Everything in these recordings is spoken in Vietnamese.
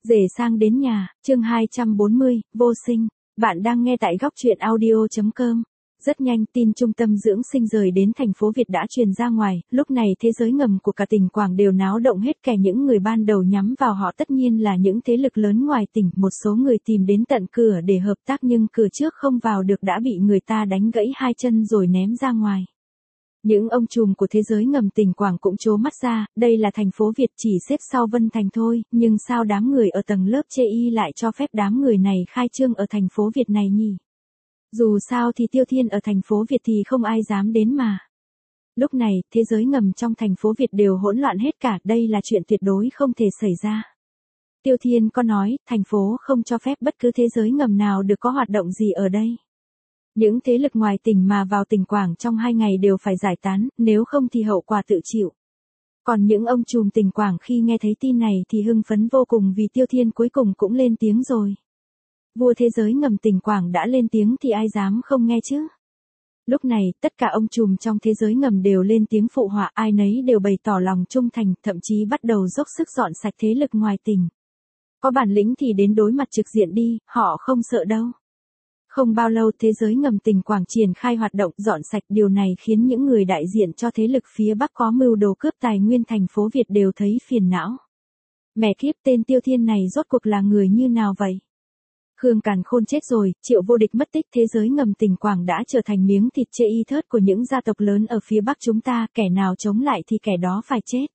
Rể sang đến nhà, chương 240, vô sinh. Bạn đang nghe tại góc truyện audio.com. Rất nhanh tin trung tâm dưỡng sinh rời đến thành phố Việt đã truyền ra ngoài, lúc này thế giới ngầm của cả tỉnh Quảng đều náo động hết. Kẻ những người ban đầu nhắm vào họ tất nhiên là những thế lực lớn ngoài tỉnh, một số người tìm đến tận cửa để hợp tác nhưng cửa trước không vào được đã bị người ta đánh gãy hai chân rồi ném ra ngoài. Những ông trùm của thế giới ngầm tỉnh Quảng cũng trố mắt ra, đây là thành phố Việt chỉ xếp sau Vân Thành thôi, nhưng sao đám người ở tầng lớp chê y lại cho phép đám người này khai trương ở thành phố Việt này nhỉ? Dù sao thì Tiêu Thiên ở thành phố Việt thì không ai dám đến mà. Lúc này, thế giới ngầm trong thành phố Việt đều hỗn loạn hết cả, đây là chuyện tuyệt đối không thể xảy ra. Tiêu Thiên có nói, thành phố không cho phép bất cứ thế giới ngầm nào được có hoạt động gì ở đây. Những thế lực ngoài tỉnh mà vào tỉnh Quảng trong 2 ngày đều phải giải tán, nếu không thì hậu quả tự chịu. Còn những ông trùm tỉnh Quảng khi nghe thấy tin này thì hưng phấn vô cùng vì Tiêu Thiên cuối cùng cũng lên tiếng rồi. Vua thế giới ngầm tỉnh Quảng đã lên tiếng thì ai dám không nghe chứ? Lúc này, tất cả ông trùm trong thế giới ngầm đều lên tiếng phụ họa, ai nấy đều bày tỏ lòng trung thành, thậm chí bắt đầu dốc sức dọn sạch thế lực ngoài tỉnh. Có bản lĩnh thì đến đối mặt trực diện đi, họ không sợ đâu. Không bao lâu thế giới ngầm tỉnh Quảng triển khai hoạt động dọn sạch, điều này khiến những người đại diện cho thế lực phía Bắc có mưu đồ cướp tài nguyên thành phố Việt đều thấy phiền não. Mẹ kiếp, tên Tiêu Thiên này rốt cuộc là người như nào vậy? Khương Càn Khôn chết rồi, Triệu Vô Địch mất tích, thế giới ngầm tỉnh Quảng đã trở thành miếng thịt chê y thớt của những gia tộc lớn ở phía Bắc chúng ta, kẻ nào chống lại thì kẻ đó phải chết.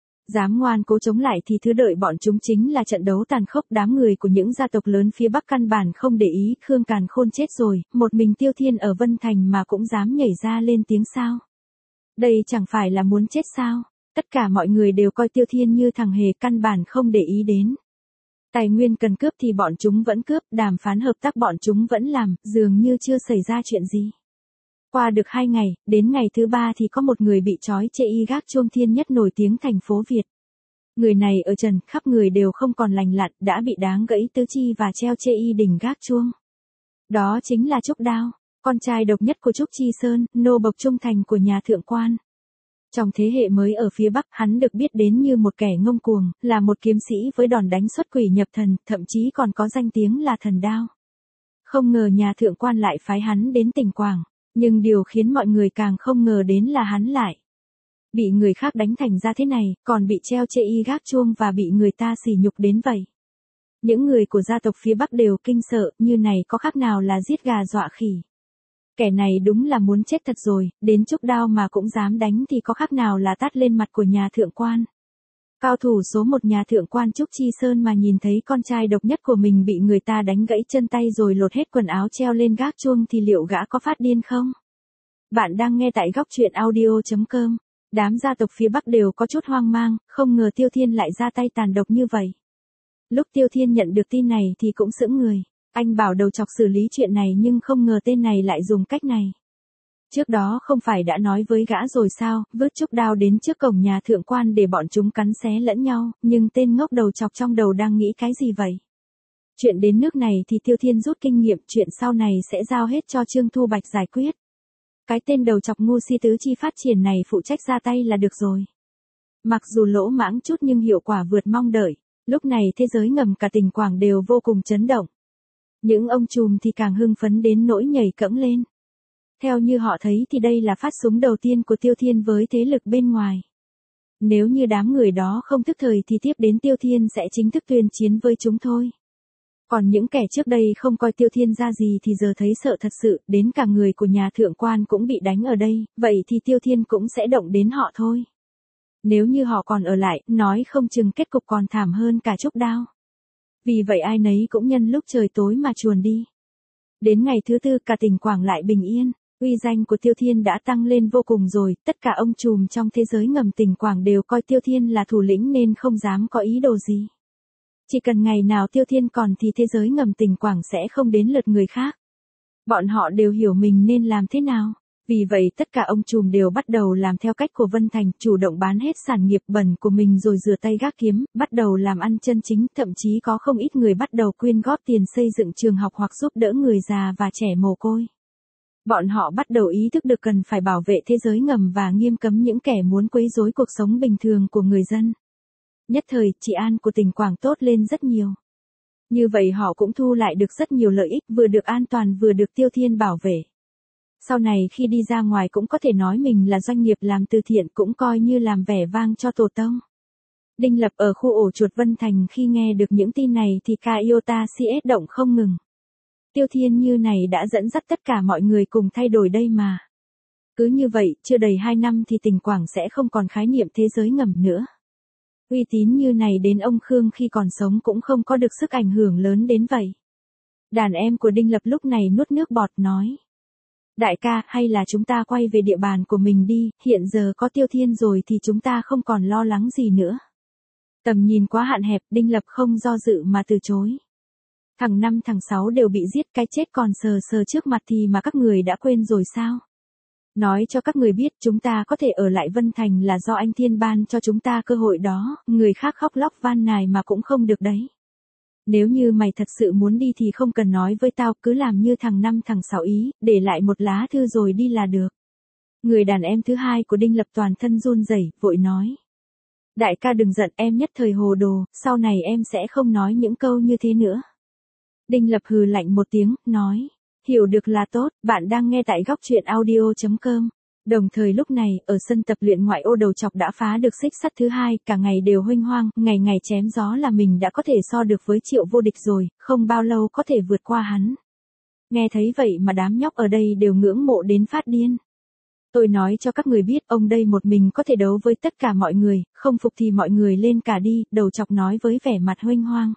Dám ngoan cố chống lại thì thứ đợi bọn chúng chính là trận đấu tàn khốc. Đám người của những gia tộc lớn phía Bắc căn bản không để ý, Khương Càn Khôn chết rồi, một mình Tiêu Thiên ở Vân Thành mà cũng dám nhảy ra lên tiếng sao? Đây chẳng phải là muốn chết sao? Tất cả mọi người đều coi Tiêu Thiên như thằng hề, căn bản không để ý đến. Tài nguyên cần cướp thì bọn chúng vẫn cướp, đàm phán hợp tác bọn chúng vẫn làm, dường như chưa xảy ra chuyện gì. Qua được 2 ngày, đến ngày thứ 3 thì có một người bị trói chê y gác chuông thiên nhất nổi tiếng thành phố Việt. Người này ở trần, khắp người đều không còn lành lặn, đã bị đáng gãy tứ chi và treo chê y đỉnh gác chuông. Đó chính là Trúc Đao, con trai độc nhất của Trúc Chi Sơn, nô bộc trung thành của nhà thượng quan. Trong thế hệ mới ở phía Bắc, hắn được biết đến như một kẻ ngông cuồng, là một kiếm sĩ với đòn đánh xuất quỷ nhập thần, thậm chí còn có danh tiếng là thần đao. Không ngờ nhà thượng quan lại phái hắn đến tỉnh Quảng. Nhưng điều khiến mọi người càng không ngờ đến là hắn lại bị người khác đánh thành ra thế này, còn bị treo chê y gác chuông và bị người ta sỉ nhục đến vậy. Những người của gia tộc phía Bắc đều kinh sợ, như này có khác nào là giết gà dọa khỉ. Kẻ này đúng là muốn chết thật rồi, đến Trúc Đao mà cũng dám đánh thì có khác nào là tát lên mặt của nhà thượng quan. Cao thủ số 1 nhà thượng quan Trúc Chi Sơn mà nhìn thấy con trai độc nhất của mình bị người ta đánh gãy chân tay rồi lột hết quần áo treo lên gác chuông thì liệu gã có phát điên không? Bạn đang nghe tại góc truyện audio.com. Đám gia tộc phía Bắc đều có chút hoang mang, không ngờ Tiêu Thiên lại ra tay tàn độc như vậy. Lúc Tiêu Thiên nhận được tin này thì cũng sững người. Anh bảo đầu chọc xử lý chuyện này nhưng không ngờ tên này lại dùng cách này. Trước đó không phải đã nói với gã rồi sao, vứt Trúc Đao đến trước cổng nhà thượng quan để bọn chúng cắn xé lẫn nhau, nhưng tên ngốc đầu chọc trong đầu đang nghĩ cái gì vậy? Chuyện đến nước này thì Tiêu Thiên rút kinh nghiệm, chuyện sau này sẽ giao hết cho Trương Thu Bạch giải quyết. Cái tên đầu chọc ngu si tứ chi phát triển này phụ trách ra tay là được rồi. Mặc dù lỗ mãng chút nhưng hiệu quả vượt mong đợi, lúc này thế giới ngầm cả tỉnh Quảng đều vô cùng chấn động. Những ông trùm thì càng hưng phấn đến nỗi nhảy cẫng lên. Theo như họ thấy thì đây là phát súng đầu tiên của Tiêu Thiên với thế lực bên ngoài. Nếu như đám người đó không thức thời thì tiếp đến Tiêu Thiên sẽ chính thức tuyên chiến với chúng thôi. Còn những kẻ trước đây không coi Tiêu Thiên ra gì thì giờ thấy sợ thật sự, đến cả người của nhà thượng quan cũng bị đánh ở đây, vậy thì Tiêu Thiên cũng sẽ động đến họ thôi. Nếu như họ còn ở lại, nói không chừng kết cục còn thảm hơn cả Trúc Đao. Vì vậy ai nấy cũng nhân lúc trời tối mà chuồn đi. Đến ngày thứ 4 cả tỉnh Quảng lại bình yên. Uy danh của Tiêu Thiên đã tăng lên vô cùng rồi, tất cả ông trùm trong thế giới ngầm tỉnh Quảng đều coi Tiêu Thiên là thủ lĩnh nên không dám có ý đồ gì. Chỉ cần ngày nào Tiêu Thiên còn thì thế giới ngầm tỉnh Quảng sẽ không đến lượt người khác. Bọn họ đều hiểu mình nên làm thế nào. Vì vậy tất cả ông trùm đều bắt đầu làm theo cách của Vân Thành, chủ động bán hết sản nghiệp bẩn của mình rồi rửa tay gác kiếm, bắt đầu làm ăn chân chính, thậm chí có không ít người bắt đầu quyên góp tiền xây dựng trường học hoặc giúp đỡ người già và trẻ mồ côi. Bọn họ bắt đầu ý thức được cần phải bảo vệ thế giới ngầm và nghiêm cấm những kẻ muốn quấy rối cuộc sống bình thường của người dân. Nhất thời, trị an của tỉnh Quảng tốt lên rất nhiều. Như vậy họ cũng thu lại được rất nhiều lợi ích, vừa được an toàn vừa được Tiêu Thiên bảo vệ. Sau này khi đi ra ngoài cũng có thể nói mình là doanh nghiệp làm từ thiện, cũng coi như làm vẻ vang cho tổ tông. Đinh Lập ở khu ổ chuột Vân Thành khi nghe được những tin này thì ca iota CS động không ngừng. Tiêu Thiên như này đã dẫn dắt tất cả mọi người cùng thay đổi đây mà. Cứ như vậy, chưa đầy 2 năm thì tỉnh Quảng sẽ không còn khái niệm thế giới ngầm nữa. Uy tín như này đến ông Khương khi còn sống cũng không có được sức ảnh hưởng lớn đến vậy. Đàn em của Đinh Lập lúc này nuốt nước bọt nói. Đại ca, hay là chúng ta quay về địa bàn của mình đi, hiện giờ có Tiêu Thiên rồi thì chúng ta không còn lo lắng gì nữa. Tầm nhìn quá hạn hẹp, Đinh Lập không do dự mà từ chối. Thằng 5 thằng 6 đều bị giết, cái chết còn sờ sờ trước mặt thì mà các người đã quên rồi sao? Nói cho các người biết chúng ta có thể ở lại Vân Thành là do anh Thiên ban cho chúng ta cơ hội đó, người khác khóc lóc van nài mà cũng không được đấy. Nếu như mày thật sự muốn đi thì không cần nói với tao, cứ làm như thằng 5 thằng 6 ý, để lại một lá thư rồi đi là được. Người đàn em thứ hai của Đinh Lập toàn thân run rẩy, vội nói. Đại ca đừng giận, em nhất thời hồ đồ, sau này em sẽ không nói những câu như thế nữa. Đinh Lập hừ lạnh một tiếng, nói. Hiểu được là tốt, bạn đang nghe tại góc truyện audio.com. Đồng thời lúc này, ở sân tập luyện ngoại ô Đầu Chọc đã phá được xích sắt thứ 2, cả ngày đều huênh hoang, ngày ngày chém gió là mình đã có thể so được với Triệu Vô Địch rồi, không bao lâu có thể vượt qua hắn. Nghe thấy vậy mà đám nhóc ở đây đều ngưỡng mộ đến phát điên. Tôi nói cho các người biết, ông đây một mình có thể đấu với tất cả mọi người, không phục thì mọi người lên cả đi, Đầu Chọc nói với vẻ mặt huênh hoang.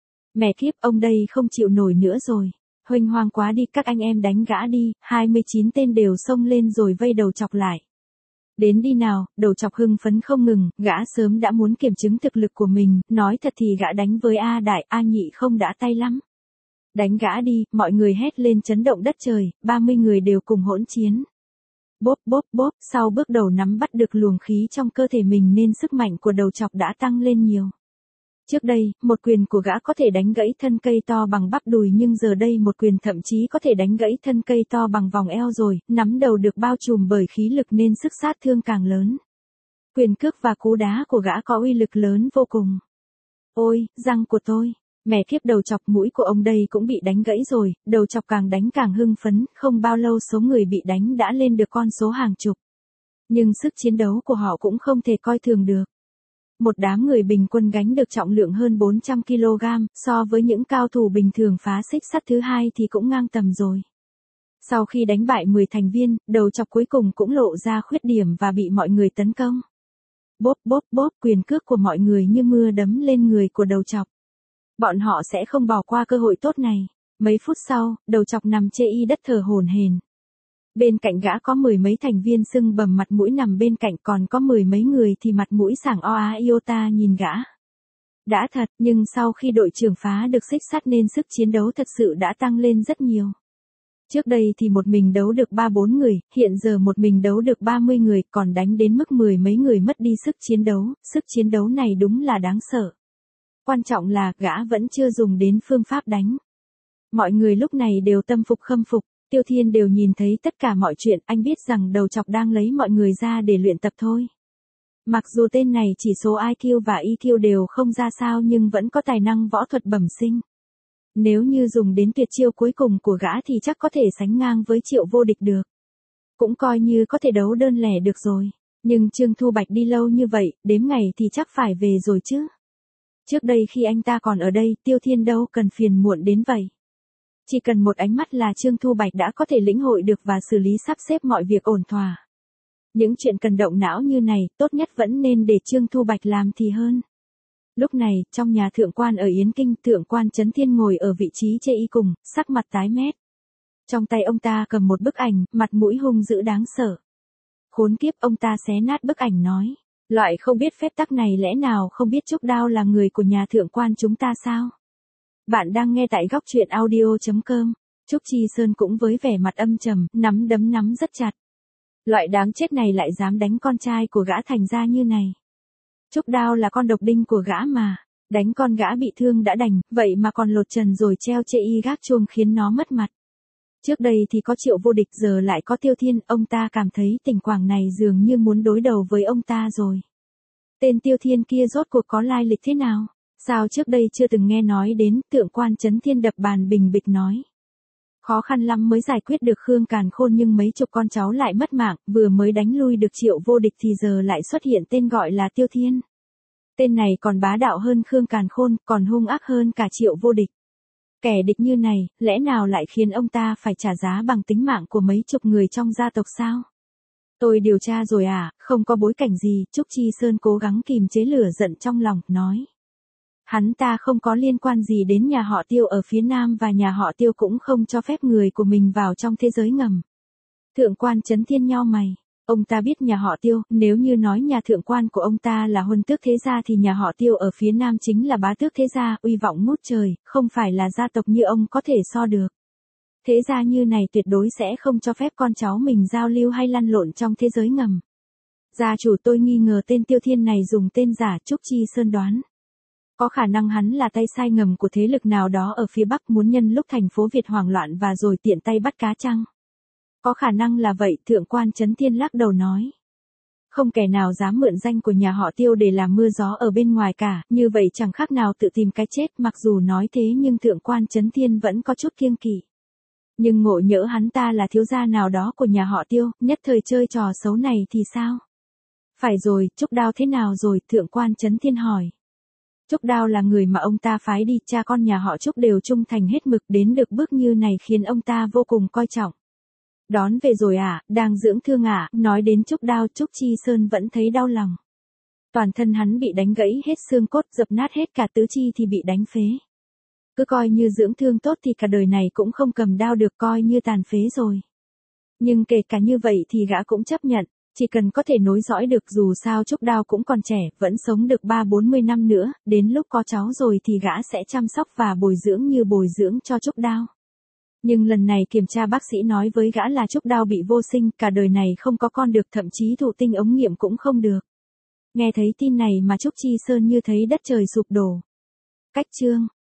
Mẹ kiếp, ông đây không chịu nổi nữa rồi. Huênh hoang quá đi, các anh em đánh gã đi, 29 tên đều xông lên rồi vây Đầu Chọc lại. Đến đi nào, Đầu Chọc hưng phấn không ngừng, gã sớm đã muốn kiểm chứng thực lực của mình, nói thật thì gã đánh với A Đại, A Nhị không đã tay lắm. Đánh gã đi, mọi người hét lên chấn động đất trời, 30 người đều cùng hỗn chiến. Bốp bốp bốp, sau bước đầu nắm bắt được luồng khí trong cơ thể mình nên sức mạnh của Đầu Chọc đã tăng lên nhiều. Trước đây, một quyền của gã có thể đánh gãy thân cây to bằng bắp đùi nhưng giờ đây một quyền thậm chí có thể đánh gãy thân cây to bằng vòng eo rồi, nắm đầu được bao trùm bởi khí lực nên sức sát thương càng lớn. Quyền cước và cú đá của gã có uy lực lớn vô cùng. Ôi, răng của tôi, mẹ kiếp Đầu Chọc, mũi của ông đây cũng bị đánh gãy rồi, Đầu Chọc càng đánh càng hưng phấn, không bao lâu số người bị đánh đã lên được con số hàng chục. Nhưng sức chiến đấu của họ cũng không thể coi thường được. Một đám người bình quân gánh được trọng lượng hơn 400 kg, so với những cao thủ bình thường phá xích sắt thứ 2 thì cũng ngang tầm rồi. Sau khi đánh bại 10 thành viên, Đầu Chọc cuối cùng cũng lộ ra khuyết điểm và bị mọi người tấn công. Bốp bốp bốp, quyền cước của mọi người như mưa đấm lên người của Đầu Chọc. Bọn họ sẽ không bỏ qua cơ hội tốt này. Mấy phút sau, Đầu Chọc nằm chê y đất thở hổn hển. Bên cạnh gã có 10 mấy thành viên sưng bầm mặt mũi nằm bên cạnh, còn có 10 mấy người thì mặt mũi sảng oa iota nhìn gã. Đã thật, nhưng sau khi đội trưởng phá được xích sắt nên sức chiến đấu thật sự đã tăng lên rất nhiều. Trước đây thì một mình đấu được 3-4 người, hiện giờ một mình đấu được 30 người, còn đánh đến mức 10 mấy người mất đi sức chiến đấu này đúng là đáng sợ. Quan trọng là gã vẫn chưa dùng đến phương pháp đánh. Mọi người lúc này đều tâm phục khâm phục. Tiêu Thiên đều nhìn thấy tất cả mọi chuyện, anh biết rằng Đầu Chọc đang lấy mọi người ra để luyện tập thôi. Mặc dù tên này chỉ số IQ và EQ đều không ra sao nhưng vẫn có tài năng võ thuật bẩm sinh. Nếu như dùng đến tuyệt chiêu cuối cùng của gã thì chắc có thể sánh ngang với Triệu Vô Địch được. Cũng coi như có thể đấu đơn lẻ được rồi. Nhưng Trương Thu Bạch đi lâu như vậy, đếm ngày thì chắc phải về rồi chứ. Trước đây khi anh ta còn ở đây, Tiêu Thiên đâu cần phiền muộn đến vậy. Chỉ cần một ánh mắt là Trương Thu Bạch đã có thể lĩnh hội được và xử lý sắp xếp mọi việc ổn thỏa. Những chuyện cần động não như này, tốt nhất vẫn nên để Trương Thu Bạch làm thì hơn. Lúc này, trong nhà thượng quan ở Yến Kinh, thượng quan Trấn Thiên ngồi ở vị trí chê y cùng, sắc mặt tái mét. Trong tay ông ta cầm một bức ảnh, mặt mũi hung dữ đáng sợ. Khốn kiếp, ông ta xé nát bức ảnh nói. Loại không biết phép tắc này lẽ nào không biết Trúc Đao là người của nhà thượng quan chúng ta sao? Bạn đang nghe tại góc truyện audio.com. Trúc Chi Sơn cũng với vẻ mặt âm trầm, nắm đấm nắm rất chặt. Loại đáng chết này lại dám đánh con trai của gã thành ra như này. Trúc Đao là con độc đinh của gã mà. Đánh con gã bị thương đã đành, vậy mà còn lột trần rồi treo chê y gác chuông khiến nó mất mặt. Trước đây thì có Triệu Vô Địch, giờ lại có Tiêu Thiên, ông ta cảm thấy tỉnh Quảng này dường như muốn đối đầu với ông ta rồi. Tên Tiêu Thiên kia rốt cuộc có lai lịch thế nào? Sao trước đây chưa từng nghe nói đến? Thượng quan Chấn Thiên đập bàn bình bịch nói. Khó khăn lắm mới giải quyết được Khương Càn Khôn nhưng mấy chục con cháu lại mất mạng, vừa mới đánh lui được Triệu Vô Địch thì giờ lại xuất hiện tên gọi là Tiêu Thiên. Tên này còn bá đạo hơn Khương Càn Khôn, còn hung ác hơn cả Triệu Vô Địch. Kẻ địch như này, lẽ nào lại khiến ông ta phải trả giá bằng tính mạng của mấy chục người trong gia tộc sao? Tôi điều tra rồi không có bối cảnh gì, Trúc Chi Sơn cố gắng kìm chế lửa giận trong lòng, nói. Hắn ta không có liên quan gì đến nhà họ Tiêu ở phía Nam và nhà họ Tiêu cũng không cho phép người của mình vào trong thế giới ngầm. Thượng quan Chấn Thiên nhao mày. Ông ta biết nhà họ Tiêu, nếu như nói nhà thượng quan của ông ta là huân tước thế gia thì nhà họ Tiêu ở phía Nam chính là bá tước thế gia, uy vọng ngút trời, không phải là gia tộc như ông có thể so được. Thế gia như này tuyệt đối sẽ không cho phép con cháu mình giao lưu hay lăn lộn trong thế giới ngầm. Gia chủ, tôi nghi ngờ tên Tiêu Thiên này dùng tên giả. Trúc Chi Sơn đoán. Có khả năng hắn là tay sai ngầm của thế lực nào đó ở phía Bắc, muốn nhân lúc thành phố Việt hoảng loạn và rồi tiện tay bắt cá chăng? Có khả năng là vậy, Thượng quan Chấn Thiên lắc đầu nói. Không kẻ nào dám mượn danh của nhà họ Tiêu để làm mưa gió ở bên ngoài cả, như vậy chẳng khác nào tự tìm cái chết. Mặc dù nói thế nhưng Thượng quan Chấn Thiên vẫn có chút kiêng kỵ. Nhưng ngộ nhỡ hắn ta là thiếu gia nào đó của nhà họ Tiêu, nhất thời chơi trò xấu này thì sao? Phải rồi, Trúc Đao thế nào rồi? Thượng quan Chấn Thiên hỏi. Trúc Đao là người mà ông ta phái đi, cha con nhà họ Trúc đều trung thành hết mực, đến được bước như này khiến ông ta vô cùng coi trọng. Đón về rồi đang dưỡng thương nói đến Trúc Đao, Trúc Chi Sơn vẫn thấy đau lòng. Toàn thân hắn bị đánh gãy hết xương cốt, dập nát hết cả tứ chi thì bị đánh phế. Cứ coi như dưỡng thương tốt thì cả đời này cũng không cầm đao được, coi như tàn phế rồi. Nhưng kể cả như vậy thì gã cũng chấp nhận, chỉ cần có thể nối dõi được, dù sao Trúc Đao cũng còn trẻ, vẫn sống được 30-40 năm nữa, đến lúc có cháu rồi thì gã sẽ chăm sóc và bồi dưỡng như bồi dưỡng cho Trúc Đao. Nhưng lần này kiểm tra bác sĩ nói với gã là Trúc Đao bị vô sinh, cả đời này không có con được, thậm chí thụ tinh ống nghiệm cũng không được. Nghe thấy tin này mà Trúc Chi Sơn như thấy đất trời sụp đổ. Cách chương